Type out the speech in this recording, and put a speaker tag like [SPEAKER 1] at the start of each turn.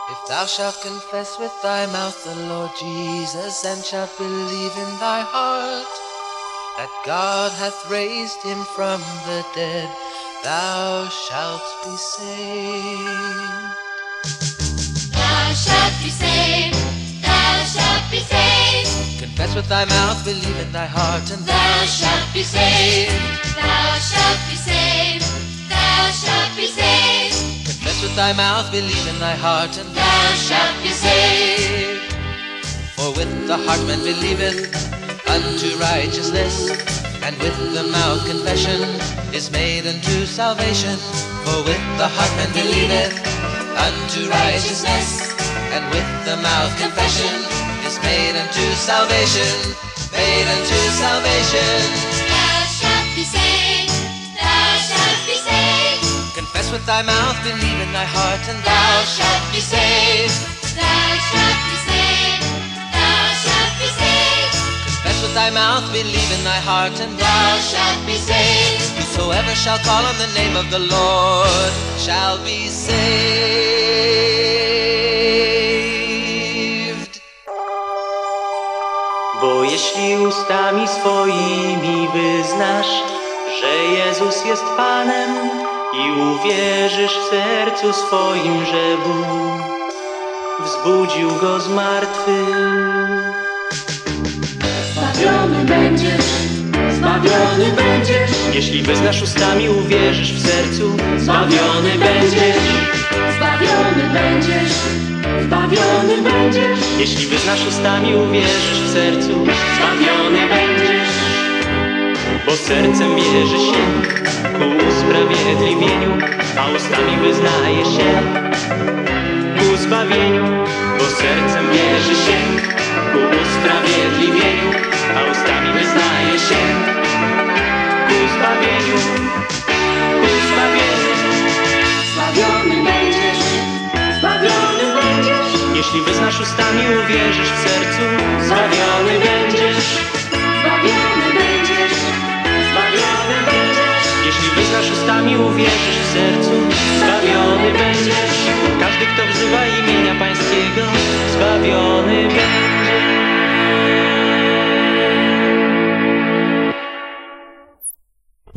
[SPEAKER 1] If thou shalt confess with thy mouth the Lord Jesus, and shalt believe in thy heart that God hath raised him from the dead, thou shalt be saved.
[SPEAKER 2] Thou shalt be saved, thou shalt be saved.
[SPEAKER 1] Confess with thy mouth, believe in thy heart, and
[SPEAKER 2] Thou shalt be saved, thou shalt be saved, thou shalt be saved.
[SPEAKER 1] confess with thy mouth, believe in thy heart, and
[SPEAKER 2] Thou shalt be saved.
[SPEAKER 1] For with the heart man believeth unto righteousness, and with the mouth confession is made unto salvation. For with the heart man believeth unto righteousness, and with the mouth confession is made unto salvation, made unto salvation.
[SPEAKER 2] Thou shalt be saved, thou shalt be saved.
[SPEAKER 1] Confess with thy mouth, believe in thy heart, and thou shalt be saved.
[SPEAKER 2] Thou shalt be saved, thou shalt be saved.
[SPEAKER 1] Confess with thy mouth, believe in thy heart, and thou shalt be saved. Whosoever shall call on the name of the Lord shall be saved.
[SPEAKER 3] Bo jeśli ustami swoimi wyznasz, że Jezus jest Panem, i uwierzysz w sercu swoim, że Bóg wzbudził Go z martwych,
[SPEAKER 4] Zbawiony będziesz, zbawiony będziesz,
[SPEAKER 3] jeśli wyznasz ustami, uwierzysz w sercu, zbawiony będziesz.
[SPEAKER 4] zbawiony będziesz, zbawiony będziesz,
[SPEAKER 3] Jeśli wyznasz ustami, uwierzysz w sercu, zbawiony będziesz. Bo sercem wierzy się ku usprawiedliwieniu, a ustami wyznaje się ku zbawieniu. Bo sercem wierzy się ku usprawiedliwieniu, a ustami wyznaje się ku zbawieniu, ku zbawieniu.
[SPEAKER 4] zbawiony będziesz, zbawiony będziesz,
[SPEAKER 3] Jeśli wyznasz ustami, uwierzysz w sercu, zbawiony będziesz.
[SPEAKER 4] zbawiony będziesz, zbawiony będziesz,
[SPEAKER 3] Jeśli wyznasz ustami, uwierzysz w sercu, zbawiony będziesz. Każdy, kto wzywa imię